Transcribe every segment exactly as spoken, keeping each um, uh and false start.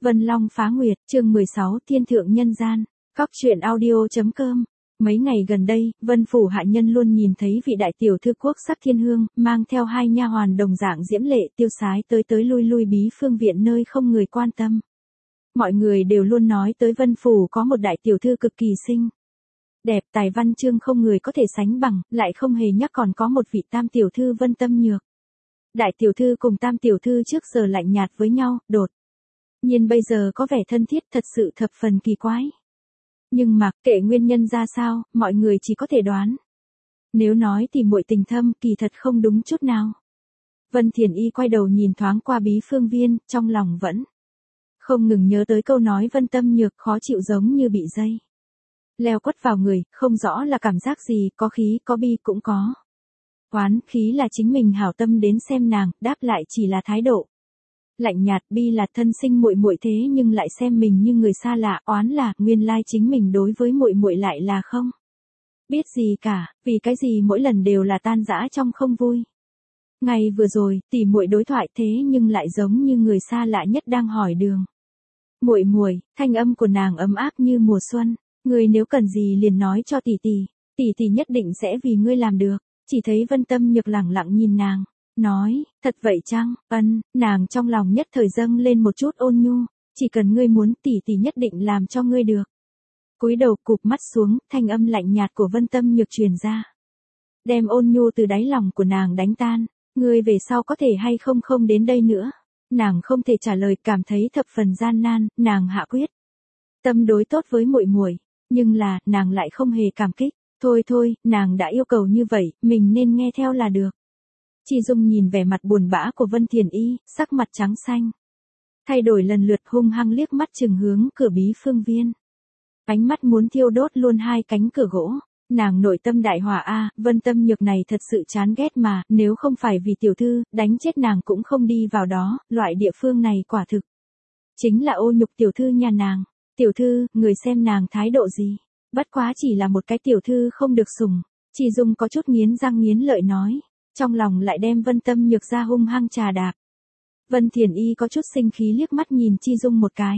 Vân Long phá nguyệt, chương mười sáu, Thiên thượng nhân gian. Cóc truyện audio.com. Mấy ngày gần đây, Vân phủ hạ nhân luôn nhìn thấy vị đại tiểu thư quốc sắc thiên hương, mang theo hai nha hoàn đồng dạng diễm lệ tiêu sái tới tới lui lui bí phương viện nơi không người quan tâm. Mọi người đều luôn nói tới Vân phủ có một đại tiểu thư cực kỳ xinh đẹp, tài văn chương không người có thể sánh bằng, lại không hề nhắc còn có một vị tam tiểu thư Vân Tâm Nhược. Đại tiểu thư cùng tam tiểu thư trước giờ lạnh nhạt với nhau, đột nhiên bây giờ có vẻ thân thiết, thật sự thập phần kỳ quái. Nhưng mà, kệ nguyên nhân ra sao, mọi người chỉ có thể đoán. Nếu nói thì muội tình thâm, kỳ thật không đúng chút nào. Vân Thiền Y quay đầu nhìn thoáng qua bí phương viên, trong lòng vẫn không ngừng nhớ tới câu nói Vân Tâm Nhược khó chịu giống như bị dây leo quất vào người, không rõ là cảm giác gì, có khí, có bi cũng có. Oán, khí là chính mình hảo tâm đến xem nàng, đáp lại chỉ là thái độ lạnh nhạt, bi là thân sinh muội muội thế nhưng lại xem mình như người xa lạ, oán là nguyên lai chính mình đối với muội muội lại là không biết gì cả, vì cái gì mỗi lần đều là tan rã trong không vui. Ngày vừa rồi, tỉ muội đối thoại thế nhưng lại giống như người xa lạ nhất đang hỏi đường. Muội muội, thanh âm của nàng ấm áp như mùa xuân, ngươi nếu cần gì liền nói cho tỷ tỷ, tỷ tỷ nhất định sẽ vì ngươi làm được. Chỉ thấy Vân Tâm Nhược lẳng lặng nhìn nàng, nói, thật vậy chăng? Ân, nàng trong lòng nhất thời dâng lên một chút ôn nhu, chỉ cần ngươi muốn tỷ tỷ nhất định làm cho ngươi được. Cúi đầu cụp mắt xuống, thanh âm lạnh nhạt của Vân Tâm Nhược truyền ra, đem ôn nhu từ đáy lòng của nàng đánh tan. Ngươi về sau có thể hay không không đến đây nữa? Nàng không thể trả lời, cảm thấy thập phần gian nan, nàng hạ quyết tâm đối tốt với muội muội, nhưng là nàng lại không hề cảm kích. Thôi thôi, nàng đã yêu cầu như vậy, mình nên nghe theo là được. Chi Dung nhìn vẻ mặt buồn bã của Vân Thiền Y, sắc mặt trắng xanh thay đổi lần lượt, hung hăng liếc mắt chừng hướng cửa bí phương viên. Ánh mắt muốn thiêu đốt luôn hai cánh cửa gỗ. Nàng nội tâm đại hỏa a, Vân Tâm Nhược này thật sự chán ghét mà, nếu không phải vì tiểu thư, đánh chết nàng cũng không đi vào đó, loại địa phương này quả thực chính là ô nhục tiểu thư nhà nàng. Tiểu thư, người xem nàng thái độ gì? Bất quá chỉ là một cái tiểu thư không được sủng. Chi Dung có chút nghiến răng nghiến lợi nói, trong lòng lại đem Vân Tâm Nhược ra hung hăng trà đạp. Vân Thiền Y có chút sinh khí liếc mắt nhìn Chi Dung một cái.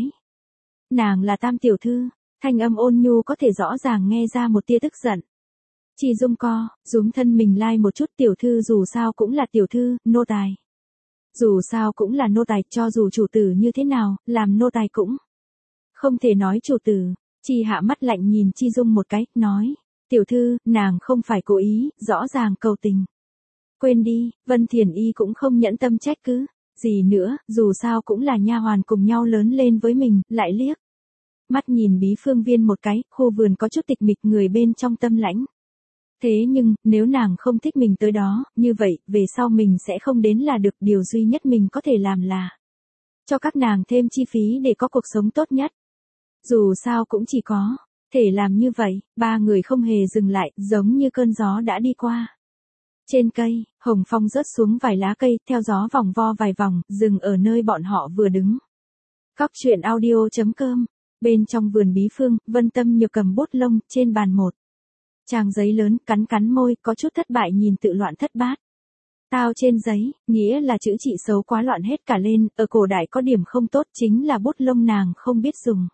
Nàng là tam tiểu thư, thanh âm ôn nhu có thể rõ ràng nghe ra một tia tức giận. Chi Dung co, rúm thân mình lai một chút, tiểu thư dù sao cũng là tiểu thư, nô tài. Dù sao cũng là nô tài, cho dù chủ tử như thế nào, làm nô tài cũng không thể nói chủ tử. Chi hạ mắt lạnh nhìn Chi Dung một cái, nói, tiểu thư, nàng không phải cố ý, rõ ràng cầu tình. Quên đi, Vân Thiền Y cũng không nhẫn tâm trách cứ gì nữa, dù sao cũng là nha hoàn cùng nhau lớn lên với mình, lại liếc mắt nhìn bí phương viên một cái, khu vườn có chút tịch mịch, người bên trong tâm lãnh. Thế nhưng, nếu nàng không thích mình tới đó, như vậy, về sau mình sẽ không đến là được, điều duy nhất mình có thể làm là cho các nàng thêm chi phí để có cuộc sống tốt nhất. Dù sao cũng chỉ có thể làm như vậy. Ba người không hề dừng lại, giống như cơn gió đã đi qua. Trên cây, hồng phong rớt xuống vài lá cây, theo gió vòng vo vài vòng, dừng ở nơi bọn họ vừa đứng. Cóc truyện audio.com. Bên trong vườn bí phương, Vân Tâm Nhược cầm bút lông, trên bàn một trang giấy lớn, cắn cắn môi, có chút thất bại nhìn tự loạn thất bát tao trên giấy, nghĩa là chữ chị xấu quá loạn hết cả lên, ở cổ đại có điểm không tốt chính là bút lông nàng không biết dùng.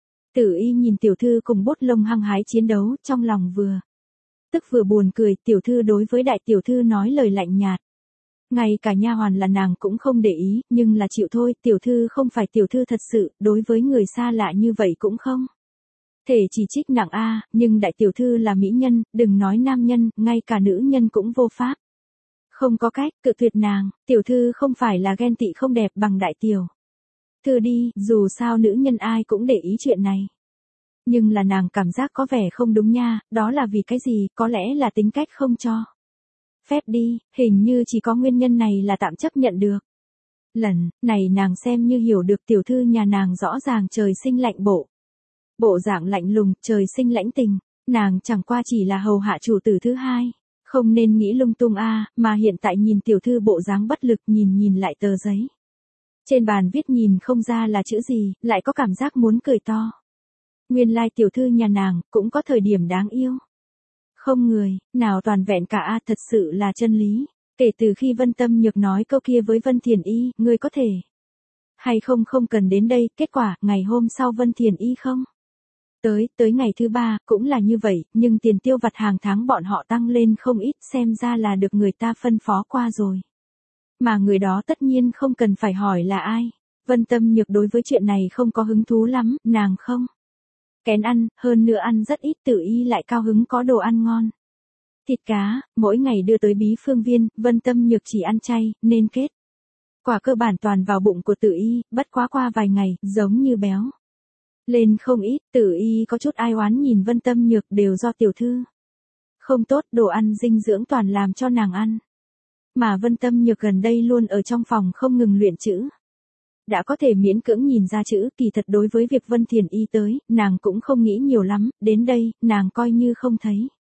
Tử Y nhìn tiểu thư cùng bút lông hăng hái chiến đấu, trong lòng vừa tức vừa buồn cười, tiểu thư đối với đại tiểu thư nói lời lạnh nhạt. Ngay cả nha hoàn là nàng cũng không để ý, nhưng là chịu thôi, tiểu thư không phải tiểu thư thật sự, đối với người xa lạ như vậy cũng không thể chỉ trích nặng a, nhưng đại tiểu thư là mỹ nhân, đừng nói nam nhân, ngay cả nữ nhân cũng vô pháp. Không có cách, cự tuyệt nàng, tiểu thư không phải là ghen tị không đẹp bằng đại tiểu thư đi, dù sao nữ nhân ai cũng để ý chuyện này. Nhưng là nàng cảm giác có vẻ không đúng nha, đó là vì cái gì, có lẽ là tính cách không cho phép đi, hình như chỉ có nguyên nhân này là tạm chấp nhận được. Lần này nàng xem như hiểu được tiểu thư nhà nàng rõ ràng trời sinh lạnh bộ. Bộ dạng lạnh lùng, trời sinh lãnh tình, nàng chẳng qua chỉ là hầu hạ chủ tử thứ hai. Không nên nghĩ lung tung a, mà hiện tại nhìn tiểu thư bộ dáng bất lực, nhìn nhìn lại tờ giấy. Trên bàn viết nhìn không ra là chữ gì, lại có cảm giác muốn cười to. Nguyên lai tiểu thư nhà nàng, cũng có thời điểm đáng yêu. Không người, nào toàn vẹn cả a, thật sự là chân lý. Kể từ khi Vân Tâm Nhược nói câu kia với Vân Thiền Y, ngươi có thể Hay không không cần đến đây, kết quả, ngày hôm sau Vân Thiền Y không? Tới, tới ngày thứ ba, cũng là như vậy, nhưng tiền tiêu vặt hàng tháng bọn họ tăng lên không ít, xem ra là được người ta phân phó qua rồi. Mà người đó tất nhiên không cần phải hỏi là ai. Vân Tâm Nhược đối với chuyện này không có hứng thú lắm, nàng không kén ăn, hơn nữa ăn rất ít, Tử Y lại cao hứng có đồ ăn ngon. Thịt cá, mỗi ngày đưa tới Bí Phương Viên, Vân Tâm Nhược chỉ ăn chay, nên kết quả cơ bản toàn vào bụng của Tử Y, bất quá qua vài ngày, giống như béo lên không ít. Tử Y có chút ai oán nhìn Vân Tâm Nhược, đều do tiểu thư không tốt, đồ ăn dinh dưỡng toàn làm cho nàng ăn. Mà Vân Tâm Nhược gần đây luôn ở trong phòng không ngừng luyện chữ. Đã có thể miễn cưỡng nhìn ra chữ, kỳ thật đối với việc Vân Thiền Y tới, nàng cũng không nghĩ nhiều lắm, đến đây, nàng coi như không thấy.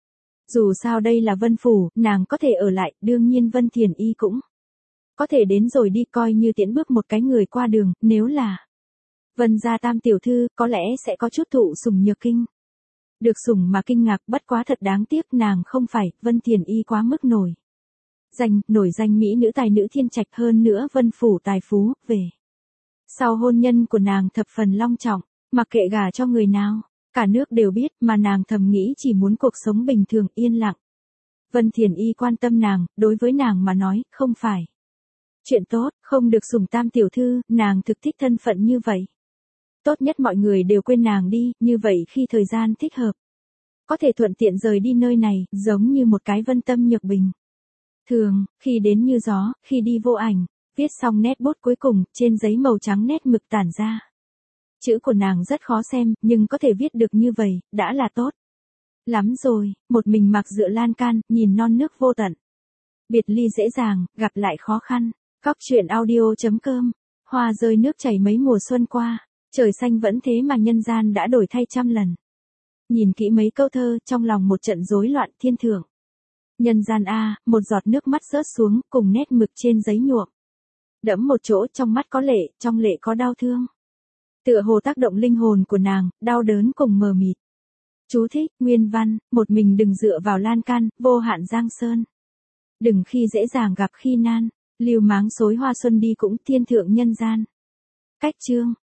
Dù sao đây là Vân Phủ, nàng có thể ở lại, đương nhiên Vân Thiền Y cũng có thể đến rồi đi, coi như tiễn bước một cái người qua đường, nếu là Vân gia tam tiểu thư, có lẽ sẽ có chút thụ sủng nhược kinh. Được sủng mà kinh ngạc, bất quá thật đáng tiếc, nàng không phải, Vân Thiền Y quá mức nổi danh, nổi danh mỹ nữ tài nữ thiên trạch, hơn nữa Vân Phủ tài phú, về sau hôn nhân của nàng thập phần long trọng, mặc kệ gả cho người nào, cả nước đều biết, mà nàng thầm nghĩ chỉ muốn cuộc sống bình thường yên lặng. Vân Thiền Y quan tâm nàng, đối với nàng mà nói, không phải chuyện tốt, không được sủng tam tiểu thư, nàng thực thích thân phận như vậy. Tốt nhất mọi người đều quên nàng đi, như vậy khi thời gian thích hợp, có thể thuận tiện rời đi nơi này, giống như một cái Vân Tâm Nhược bình thường, khi đến như gió, khi đi vô ảnh. Viết xong nét bút cuối cùng, trên giấy màu trắng nét mực tản ra. Chữ của nàng rất khó xem, nhưng có thể viết được như vậy, đã là tốt lắm rồi. Một mình mặc dựa lan can, nhìn non nước vô tận. Biệt ly dễ dàng, gặp lại khó khăn. Góc truyện audio chấm com. Hoa rơi nước chảy mấy mùa xuân qua, trời xanh vẫn thế mà nhân gian đã đổi thay trăm lần. Nhìn kỹ mấy câu thơ, trong lòng một trận rối loạn. Thiên thượng nhân gian a, một giọt nước mắt rớt xuống, cùng nét mực trên giấy nhuộm đẫm một chỗ, trong mắt có lệ, trong lệ có đau thương. Tựa hồ tác động linh hồn của nàng, đau đớn cùng mờ mịt. Chú thích, nguyên văn, một mình đừng dựa vào lan can, vô hạn giang sơn. Đừng khi dễ dàng gặp khi nan, lưu máng xối hoa xuân đi cũng thiên thượng nhân gian. Cách chương.